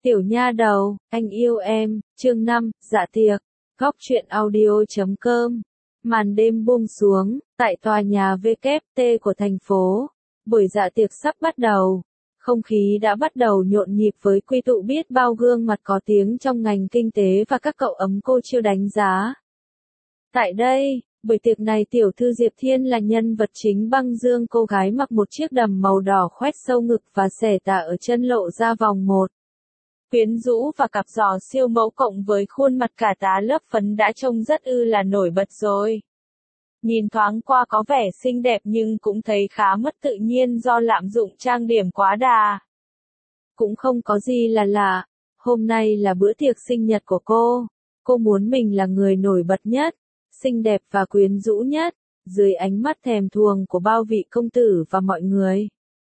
Tiểu nha đầu, anh yêu em, chương 5, dạ tiệc, góc truyện audio.com. Màn đêm buông xuống, tại tòa nhà WT của thành phố, buổi dạ tiệc sắp bắt đầu. Không khí đã bắt đầu nhộn nhịp với quy tụ biết bao gương mặt có tiếng trong ngành kinh tế và các cậu ấm cô chiêu đánh giá. Tại đây, buổi tiệc này tiểu thư Diệp Thiên là nhân vật chính. Băng Dương, cô gái mặc một chiếc đầm màu đỏ khoét sâu ngực và xẻ tà ở chân lộ ra vòng một. Quyến rũ và cặp giò siêu mẫu cộng với khuôn mặt cả tá lớp phấn đã trông rất là nổi bật rồi. Nhìn thoáng qua có vẻ xinh đẹp nhưng cũng thấy khá mất tự nhiên do lạm dụng trang điểm quá đà. Cũng không có gì là lạ, hôm nay là bữa tiệc sinh nhật của cô muốn mình là người nổi bật nhất, xinh đẹp và quyến rũ nhất, dưới ánh mắt thèm thuồng của bao vị công tử và mọi người.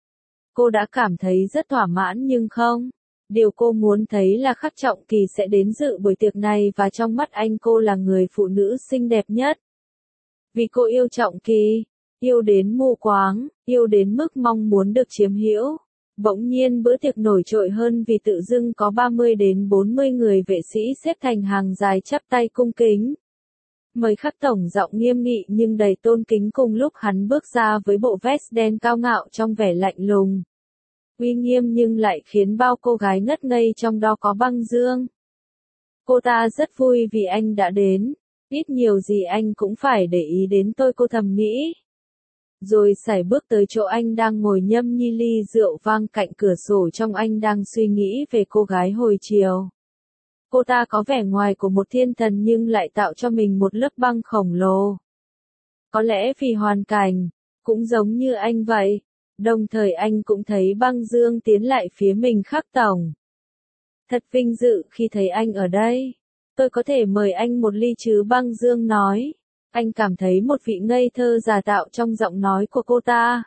Cô đã cảm thấy rất thỏa mãn nhưng không. Điều cô muốn thấy là Khắc Trọng Kỳ sẽ đến dự buổi tiệc này và trong mắt anh cô là người phụ nữ xinh đẹp nhất. Vì cô yêu Trọng Kỳ, yêu đến mù quáng, yêu đến mức mong muốn được chiếm hữu. Bỗng nhiên bữa tiệc nổi trội hơn vì tự dưng có 30 đến 40 người vệ sĩ xếp thành hàng dài chắp tay cung kính. Mời Khắc tổng giọng nghiêm nghị nhưng đầy tôn kính cùng lúc hắn bước ra với bộ vest đen cao ngạo trong vẻ lạnh lùng. Uy nghiêm nhưng lại khiến bao cô gái ngất ngây trong đó có Băng Dương. Cô ta rất vui vì anh đã đến, ít nhiều gì anh cũng phải để ý đến tôi, cô thầm nghĩ. Rồi sải bước tới chỗ anh đang ngồi nhâm nhi ly rượu vang cạnh cửa sổ trong anh đang suy nghĩ về cô gái hồi chiều. Cô ta có vẻ ngoài của một thiên thần nhưng lại tạo cho mình một lớp băng khổng lồ. Có lẽ vì hoàn cảnh, cũng giống như anh vậy. Đồng thời anh cũng thấy Băng Dương tiến lại phía mình. Khắc tổng. Thật vinh dự khi thấy anh ở đây. Tôi có thể mời anh một ly chứ? Băng Dương nói. Anh cảm thấy một vị ngây thơ giả tạo trong giọng nói của cô ta.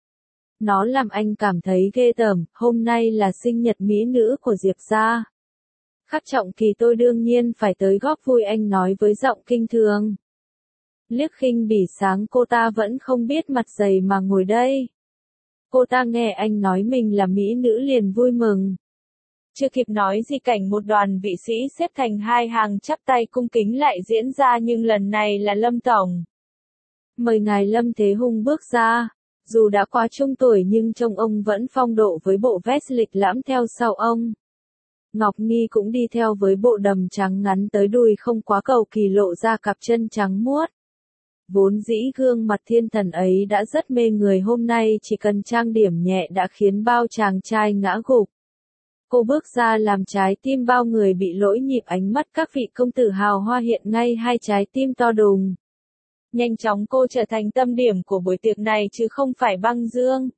Nó làm anh cảm thấy ghê tởm. Hôm nay là sinh nhật mỹ nữ của Diệp gia. Khắc Trọng Kỳ, tôi đương nhiên phải tới góp vui, anh nói với giọng kinh thường. Liếc khinh bỉ sáng cô ta vẫn không biết mặt dày mà ngồi đây. Cô ta nghe anh nói mình là mỹ nữ liền vui mừng. Chưa kịp nói gì cảnh một đoàn vị sĩ xếp thành hai hàng chắp tay cung kính lại diễn ra, nhưng lần này là Lâm tổng. Mời ngài Lâm Thế Hùng bước ra. Dù đã quá trung tuổi nhưng trông ông vẫn phong độ với bộ vest lịch lãm theo sau ông. Ngọc Nghi cũng đi theo với bộ đầm trắng ngắn tới đùi không quá cầu kỳ lộ ra cặp chân trắng muốt. Vốn dĩ gương mặt thiên thần ấy đã rất mê người, hôm nay chỉ cần trang điểm nhẹ đã khiến bao chàng trai ngã gục. Cô bước ra làm trái tim bao người bị lỗi nhịp, ánh mắt các vị công tử hào hoa hiện ngay hai trái tim to đùng. Nhanh chóng cô trở thành tâm điểm của buổi tiệc này chứ không phải Băng Dương.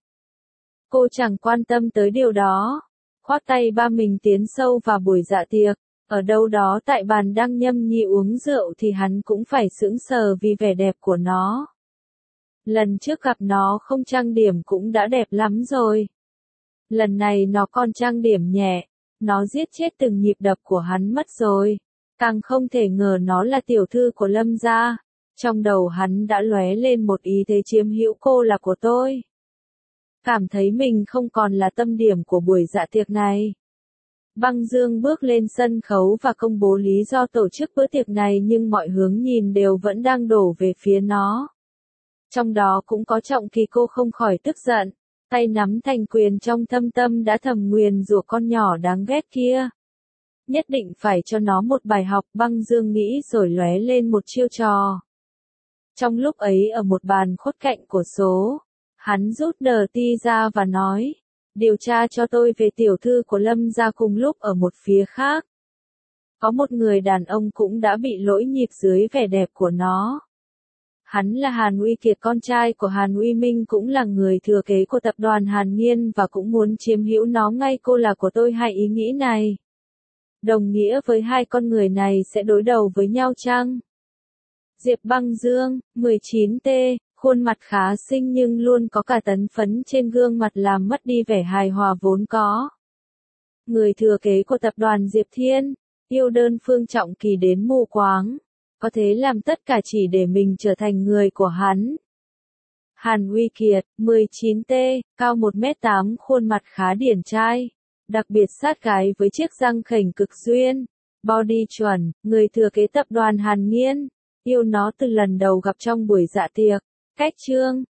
Cô chẳng quan tâm tới điều đó. Khoác tay ba mình tiến sâu vào buổi dạ tiệc. Ở đâu đó tại bàn đang nhâm nhi uống rượu thì hắn cũng phải sững sờ vì vẻ đẹp của nó. Lần trước gặp nó không trang điểm cũng đã đẹp lắm rồi. Lần này nó còn trang điểm nhẹ, nó giết chết từng nhịp đập của hắn mất rồi. Càng không thể ngờ nó là tiểu thư của Lâm gia. Trong đầu hắn đã lóe lên một ý thế chiếm hữu cô là của tôi. Cảm thấy mình không còn là tâm điểm của buổi dạ tiệc này. Băng Dương bước lên sân khấu và công bố lý do tổ chức bữa tiệc này, nhưng mọi hướng nhìn đều vẫn đang đổ về phía nó. Trong đó cũng có Trọng Kỳ. Cô không khỏi tức giận, tay nắm thành quyền trong thâm tâm đã thầm nguyền rủa con nhỏ đáng ghét kia. Nhất định phải cho nó một bài học, Băng Dương nghĩ rồi lóe lên một chiêu trò. Trong lúc ấy ở một bàn khuất cạnh của số, hắn rút đờ ti ra và nói. Điều tra cho tôi về tiểu thư của Lâm gia. Cùng lúc ở một phía khác, có một người đàn ông cũng đã bị lỗi nhịp dưới vẻ đẹp của nó. Hắn là Hàn Uy Kiệt, con trai của Hàn Uy Minh, cũng là người thừa kế của tập đoàn Hàn Nghiên và cũng muốn chiếm hữu nó ngay. Cô là của tôi. Hai ý nghĩ này đồng nghĩa với hai con người này sẽ đối đầu với nhau chăng? Diệp Băng Dương, 19T. Khuôn mặt khá xinh nhưng luôn có cả tấn phấn trên gương mặt làm mất đi vẻ hài hòa vốn có. Người thừa kế của tập đoàn Diệp Thiên, yêu đơn phương Trọng Kỳ đến mù quáng, có thể làm tất cả chỉ để mình trở thành người của hắn. Hàn Uy Kiệt, 19T, cao 1m8, khuôn mặt khá điển trai. đặc biệt sát gái với chiếc răng khểnh cực duyên, body chuẩn, người thừa kế tập đoàn Hàn Nghiên, yêu nó từ lần đầu gặp trong buổi dạ tiệc. Cách chương